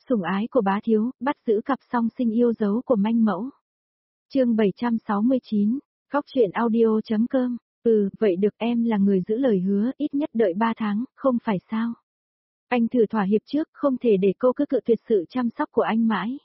Sủng ái của bá thiếu, bắt giữ cặp song sinh yêu dấu của manh mẫu. Chương 769, Góc truyện audio.com. Vậy được, em là người giữ lời hứa, ít nhất đợi 3 tháng, không phải sao? Anh thử thỏa hiệp trước, không thể để cô cứ cự tuyệt sự chăm sóc của anh mãi.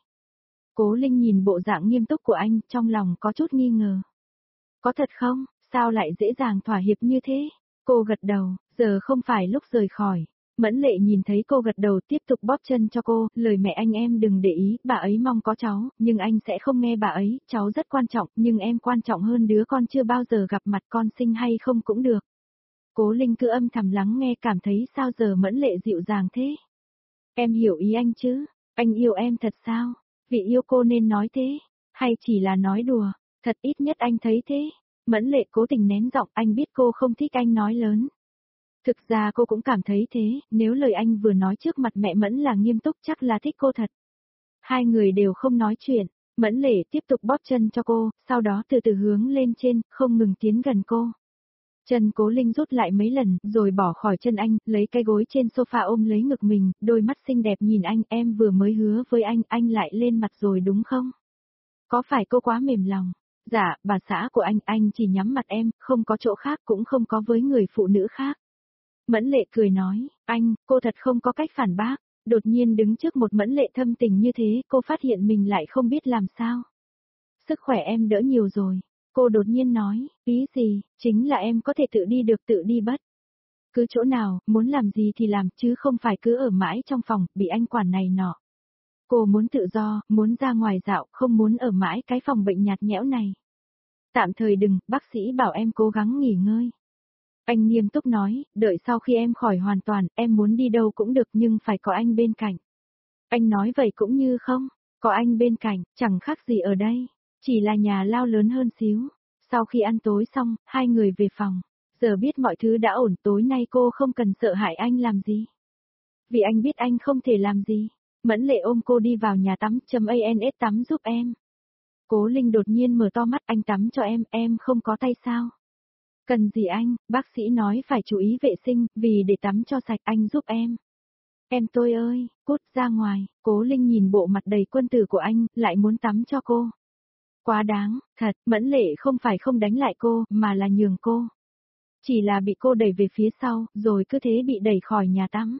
Cố Linh nhìn bộ dạng nghiêm túc của anh, trong lòng có chút nghi ngờ. Có thật không, sao lại dễ dàng thỏa hiệp như thế? Cô gật đầu, giờ không phải lúc rời khỏi. Mẫn Lệ nhìn thấy cô gật đầu tiếp tục bóp chân cho cô, lời mẹ anh em đừng để ý, bà ấy mong có cháu, nhưng anh sẽ không nghe bà ấy, cháu rất quan trọng, nhưng em quan trọng hơn đứa con chưa bao giờ gặp mặt, con sinh hay không cũng được. Cố Linh cứ âm thầm lắng nghe, cảm thấy sao giờ Mẫn Lệ dịu dàng thế. Em hiểu ý anh chứ, anh yêu em thật sao, vì yêu cô nên nói thế, hay chỉ là nói đùa, thật ít nhất anh thấy thế. Mẫn Lệ cố tình nén giọng, anh biết cô không thích anh nói lớn. Thực ra cô cũng cảm thấy thế, nếu lời anh vừa nói trước mặt mẹ Mẫn là nghiêm túc chắc là thích cô thật. Hai người đều không nói chuyện, Mẫn Lệ tiếp tục bóp chân cho cô, sau đó từ từ hướng lên trên, không ngừng tiến gần cô. Chân Cố Linh rút lại mấy lần, rồi bỏ khỏi chân anh, lấy cái gối trên sofa ôm lấy ngực mình, đôi mắt xinh đẹp nhìn anh, em vừa mới hứa với anh lại lên mặt rồi đúng không? Có phải cô quá mềm lòng? Dạ, bà xã của anh chỉ nhắm mặt em, không có chỗ khác cũng không có với người phụ nữ khác. Mẫn Lệ cười nói, cô thật không có cách phản bác, đột nhiên đứng trước một Mẫn Lệ thâm tình như thế, cô phát hiện mình lại không biết làm sao. Sức khỏe em đỡ nhiều rồi, cô đột nhiên nói, ý gì, chính là em có thể tự đi được tự đi bất. Cứ chỗ nào, muốn làm gì thì làm chứ không phải cứ ở mãi trong phòng, bị anh quản này nọ. Cô muốn tự do, muốn ra ngoài dạo, không muốn ở mãi cái phòng bệnh nhạt nhẽo này. Tạm thời đừng, bác sĩ bảo em cố gắng nghỉ ngơi. Anh nghiêm túc nói, đợi sau khi em khỏi hoàn toàn, em muốn đi đâu cũng được nhưng phải có anh bên cạnh. Anh nói vậy cũng như không, có anh bên cạnh, chẳng khác gì ở đây, chỉ là nhà lao lớn hơn xíu. Sau khi ăn tối xong, hai người về phòng, giờ biết mọi thứ đã ổn, tối nay cô không cần sợ hãi anh làm gì. Vì anh biết anh không thể làm gì. Mẫn Lệ ôm cô đi vào nhà tắm, ans tắm giúp em. Cố Linh đột nhiên mở to mắt, anh tắm cho em không có tay sao? Cần gì anh, bác sĩ nói phải chú ý vệ sinh, vì để tắm cho sạch anh giúp em. Em tôi ơi, cút ra ngoài, Cố Linh nhìn bộ mặt đầy quân tử của anh, lại muốn tắm cho cô. Quá đáng, thật, Mẫn Lệ không phải không đánh lại cô, mà là nhường cô. Chỉ là bị cô đẩy về phía sau, rồi cứ thế bị đẩy khỏi nhà tắm.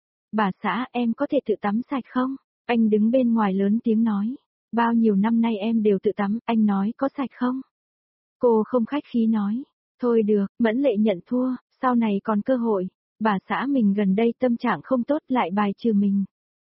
Bà xã, em có thể tự tắm sạch không? Anh đứng bên ngoài lớn tiếng nói. Bao nhiêu năm nay em đều tự tắm, anh nói có sạch không? Cô không khách khí nói. Thôi được, Mẫn Lệ nhận thua, sau này còn cơ hội. Bà xã mình gần đây tâm trạng không tốt lại bài trừ mình.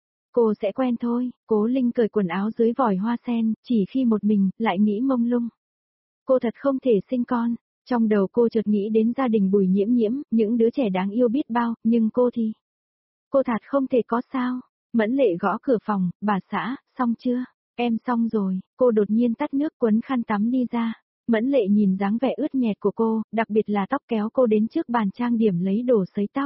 Cô sẽ quen thôi, Cố Linh cởi quần áo dưới vòi hoa sen, chỉ khi một mình, lại nghĩ mông lung. Cô thật không thể sinh con, trong đầu cô chợt nghĩ đến gia đình Bùi Nhiễm Nhiễm, những đứa trẻ đáng yêu biết bao, nhưng cô thì... Cô thật không thể có sao. Mẫn Lệ gõ cửa phòng, bà xã, xong chưa? Em xong rồi, cô đột nhiên tắt nước quấn khăn tắm đi ra. Mẫn Lệ nhìn dáng vẻ ướt nhẹt của cô, đặc biệt là tóc kéo cô đến trước bàn trang điểm lấy đồ sấy tóc.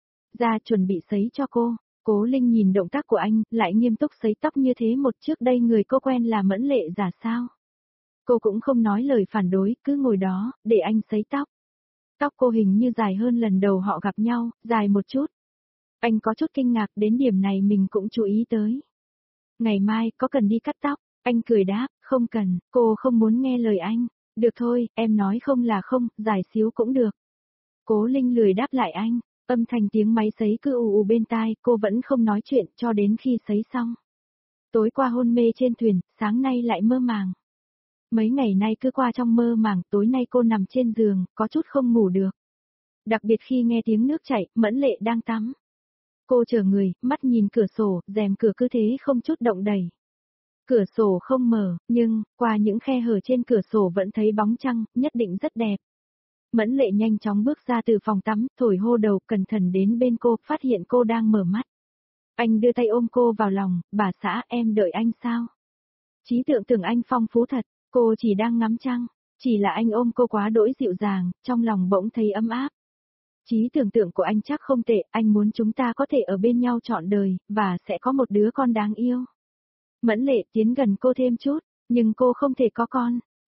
Ra chuẩn bị sấy cho cô. Cố Linh nhìn động tác của anh, lại nghiêm túc sấy tóc như thế một trước đây người cô quen là Mẫn Lệ giả sao. Cô cũng không nói lời phản đối, cứ ngồi đó, để anh sấy tóc. Tóc cô hình như dài hơn lần đầu họ gặp nhau, dài một chút. Anh có chút kinh ngạc, đến điểm này mình cũng chú ý tới. Ngày mai, có cần đi cắt tóc? Anh cười đáp, không cần, cô không muốn nghe lời anh. Được thôi, em nói không là không, dài xíu cũng được. Cố Linh lười đáp lại anh, âm thanh tiếng máy sấy cứ ù ù bên tai, cô vẫn không nói chuyện cho đến khi sấy xong. Tối qua hôn mê trên thuyền, sáng nay lại mơ màng. Mấy ngày nay cứ qua trong mơ màng, tối nay cô nằm trên giường, có chút không ngủ được. Đặc biệt khi nghe tiếng nước chảy, Mẫn Lệ đang tắm. Cô chờ người, mắt nhìn cửa sổ, rèm cửa cứ thế không chút động đẩy. Cửa sổ không mở, nhưng, qua những khe hở trên cửa sổ vẫn thấy bóng trăng, nhất định rất đẹp. Mẫn Lệ nhanh chóng bước ra từ phòng tắm, thổi hô đầu, cẩn thận đến bên cô, phát hiện cô đang mở mắt. Anh đưa tay ôm cô vào lòng, bà xã, em đợi anh sao? Trí tưởng tượng anh phong phú thật, cô chỉ đang ngắm trăng, chỉ là anh ôm cô quá đỗi dịu dàng, trong lòng bỗng thấy ấm áp. Trí tưởng tượng của anh chắc không tệ, anh muốn chúng ta có thể ở bên nhau trọn đời, và sẽ có một đứa con đáng yêu. Mẫn Lệ tiến gần cô thêm chút, nhưng cô không thể có con.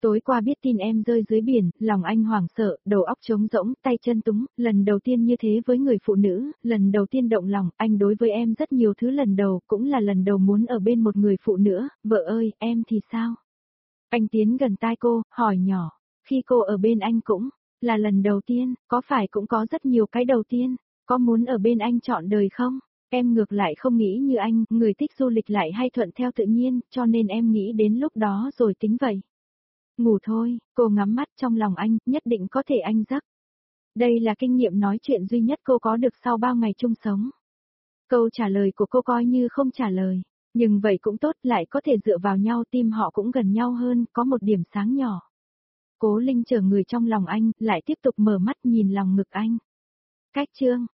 Tối qua biết tin em rơi dưới biển, lòng anh hoảng sợ, đầu óc trống rỗng, tay chân túng, lần đầu tiên như thế với người phụ nữ, lần đầu tiên động lòng, anh đối với em rất nhiều thứ lần đầu, cũng là lần đầu muốn ở bên một người phụ nữ, vợ ơi, em thì sao? Anh tiến gần tai cô, hỏi nhỏ, khi cô ở bên anh cũng là lần đầu tiên, có phải cũng có rất nhiều cái đầu tiên, có muốn ở bên anh trọn đời không? Em ngược lại không nghĩ như anh, người thích du lịch lại hay thuận theo tự nhiên, cho nên em nghĩ đến lúc đó rồi tính vậy. Ngủ thôi, cô ngắm mắt trong lòng anh, nhất định có thể anh giấc. Đây là kinh nghiệm nói chuyện duy nhất cô có được sau bao ngày chung sống. Câu trả lời của cô coi như không trả lời, nhưng vậy cũng tốt, lại có thể dựa vào nhau, tim họ cũng gần nhau hơn, có một điểm sáng nhỏ. Cố Linh chờ người trong lòng anh, lại tiếp tục mở mắt nhìn lòng ngực anh. Cách chương